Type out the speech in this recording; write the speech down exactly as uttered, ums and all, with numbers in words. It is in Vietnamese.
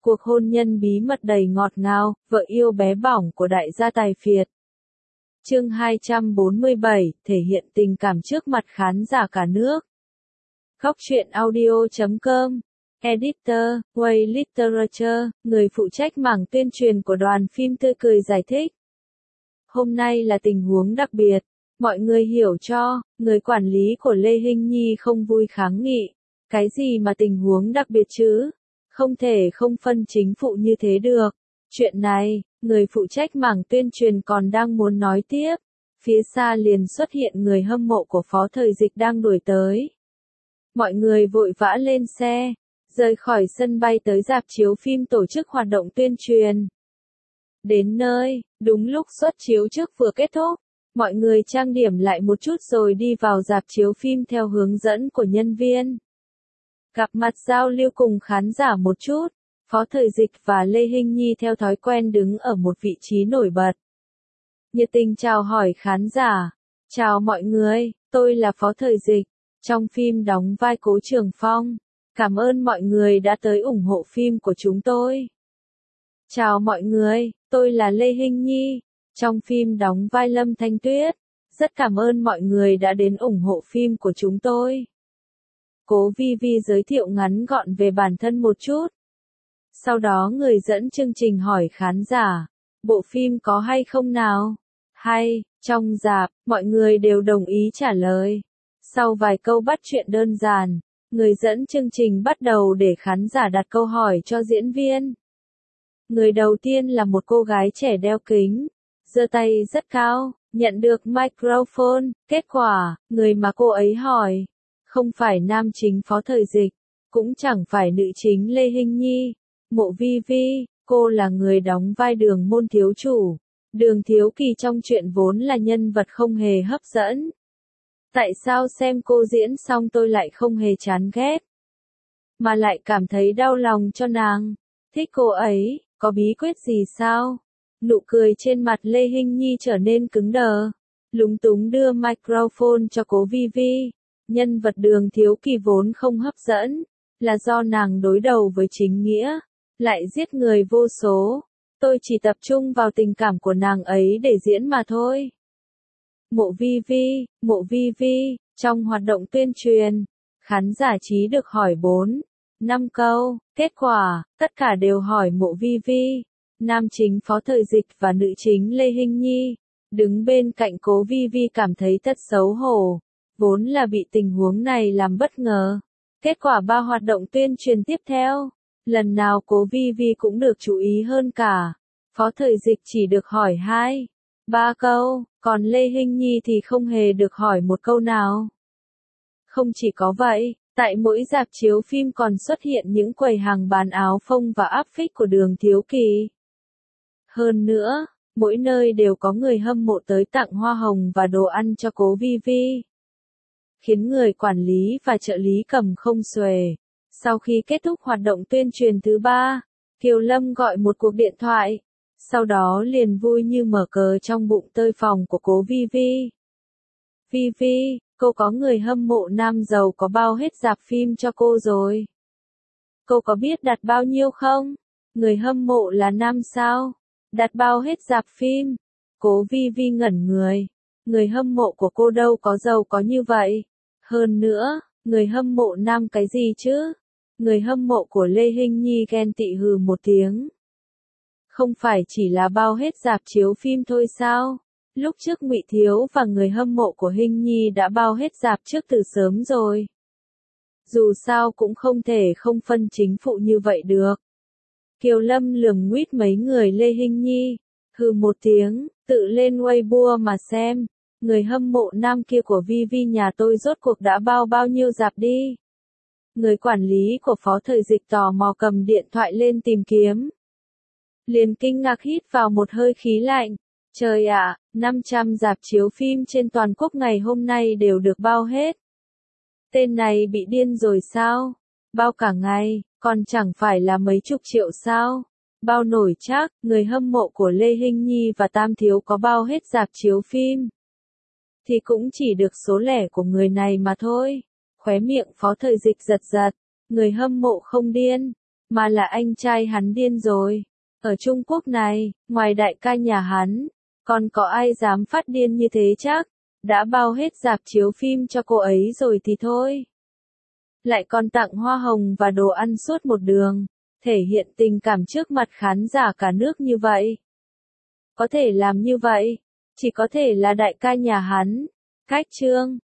Cuộc hôn nhân bí mật đầy ngọt ngào, vợ yêu bé bỏng của đại gia tài phiệt. Chương hai trăm bốn mươi bảy, thể hiện tình cảm trước mặt khán giả cả nước. Góc truyện audio chấm com, Editor, Way Literature, người phụ trách mảng tuyên truyền của đoàn phim Tươi Cười giải thích. Hôm nay là tình huống đặc biệt, mọi người hiểu cho, người quản lý của Lê Hinh Nhi không vui kháng nghị. Cái gì mà tình huống đặc biệt chứ? Không thể không phân chính phụ như thế được. Chuyện này, người phụ trách mảng tuyên truyền còn đang muốn nói tiếp. Phía xa liền xuất hiện người hâm mộ của Phó Thời Dịch đang đuổi tới. Mọi người vội vã lên xe, rời khỏi sân bay tới rạp chiếu phim tổ chức hoạt động tuyên truyền. Đến nơi, đúng lúc suất chiếu trước vừa kết thúc, mọi người trang điểm lại một chút rồi đi vào rạp chiếu phim theo hướng dẫn của nhân viên. Gặp mặt giao lưu cùng khán giả một chút, Phó Thời Dịch và Lê Hinh Nhi theo thói quen đứng ở một vị trí nổi bật. Nhiệt tình chào hỏi khán giả. Chào mọi người, tôi là Phó Thời Dịch, trong phim đóng vai Cố Trường Phong. Cảm ơn mọi người đã tới ủng hộ phim của chúng tôi. Chào mọi người, tôi là Lê Hinh Nhi, trong phim đóng vai Lâm Thanh Tuyết. Rất cảm ơn mọi người đã đến ủng hộ phim của chúng tôi. Cố Vi Vi giới thiệu ngắn gọn về bản thân một chút. Sau đó người dẫn chương trình hỏi khán giả, bộ phim có hay không nào? Hay, trong rạp, mọi người đều đồng ý trả lời. Sau vài câu bắt chuyện đơn giản, người dẫn chương trình bắt đầu để khán giả đặt câu hỏi cho diễn viên. Người đầu tiên là một cô gái trẻ đeo kính, giơ tay rất cao, nhận được microphone. Kết quả, người mà cô ấy hỏi không phải nam chính Phó Thời Dịch, cũng chẳng phải nữ chính Lê Hinh Nhi. Mộ Vi Vi, cô là người đóng vai Đường Môn thiếu chủ. Đường Thiếu Kỳ trong truyện vốn là nhân vật không hề hấp dẫn. Tại sao xem cô diễn xong tôi lại không hề chán ghét, mà lại cảm thấy đau lòng cho nàng? Thích cô ấy, có bí quyết gì sao? Nụ cười trên mặt Lê Hinh Nhi trở nên cứng đờ, lúng túng đưa microphone cho Cố Vi Vi. Nhân vật Đường Thiếu Kỳ vốn không hấp dẫn, là do nàng đối đầu với chính nghĩa, lại giết người vô số. Tôi chỉ tập trung vào tình cảm của nàng ấy để diễn mà thôi. Mộ Vi Vi, Mộ Vi Vi, trong hoạt động tuyên truyền, khán giả trí được hỏi bốn, năm câu, kết quả, tất cả đều hỏi Mộ Vi Vi. Nam chính Phó Thời Dịch và nữ chính Lê Hinh Nhi, đứng bên cạnh Cố Vi Vi cảm thấy thật xấu hổ, vốn là bị tình huống này làm bất ngờ. Kết quả ba hoạt động tuyên truyền tiếp theo, lần nào Cố Vi Vi cũng được chú ý hơn cả. Phó Thời Dịch chỉ được hỏi hai, ba câu, còn Lê Hinh Nhi thì không hề được hỏi một câu nào. Không chỉ có vậy, tại mỗi rạp chiếu phim còn xuất hiện những quầy hàng bán áo phông và áp phích của Đường Thiếu Kỳ. Hơn nữa, mỗi nơi đều có người hâm mộ tới tặng hoa hồng và đồ ăn cho Cố Vi Vi, khiến người quản lý và trợ lý cầm không xuể. Sau khi kết thúc hoạt động tuyên truyền thứ ba, Kiều Lâm gọi một cuộc điện thoại, sau đó liền vui như mở cờ trong bụng tơi phòng của Cố Vi Vi. Vi Vi, cô có người hâm mộ nam giàu có bao hết rạp phim cho cô rồi. Cô có biết đặt bao nhiêu không? Người hâm mộ là nam sao? Đặt bao hết rạp phim? Cố Vi Vi ngẩn người. Người hâm mộ của cô đâu có giàu có như vậy. Hơn nữa, người hâm mộ nam cái gì chứ? Người hâm mộ của Lê Hinh Nhi ghen tị hừ một tiếng. Không phải chỉ là bao hết rạp chiếu phim thôi sao? Lúc trước Ngụy Thiếu và người hâm mộ của Hinh Nhi đã bao hết rạp trước từ sớm rồi. Dù sao cũng không thể không phân chính phụ như vậy được. Kiều Lâm lườm nguýt mấy người Lê Hinh Nhi, hừ một tiếng, tự lên Weibo mà xem. Người hâm mộ nam kia của Vi Vi nhà tôi rốt cuộc đã bao bao nhiêu rạp đi. Người quản lý của Phó Thời Dịch tò mò cầm điện thoại lên tìm kiếm. Liền kinh ngạc hít vào một hơi khí lạnh. Trời ạ, năm trăm rạp chiếu phim trên toàn quốc ngày hôm nay đều được bao hết. Tên này bị điên rồi sao? Bao cả ngày, còn chẳng phải là mấy chục triệu sao? Bao nổi chắc, người hâm mộ của Lê Hinh Nhi và Tam Thiếu có bao hết rạp chiếu phim. Thì cũng chỉ được số lẻ của người này mà thôi. Khóe miệng Phó Thời Dịch giật giật, người hâm mộ không điên, mà là anh trai hắn điên rồi. Ở Trung Quốc này, ngoài đại ca nhà hắn, còn có ai dám phát điên như thế chắc? Đã bao hết rạp chiếu phim cho cô ấy rồi thì thôi. Lại còn tặng hoa hồng và đồ ăn suốt một đường, thể hiện tình cảm trước mặt khán giả cả nước như vậy. Có thể làm như vậy, chỉ có thể là đại ca nhà hắn. Cách chương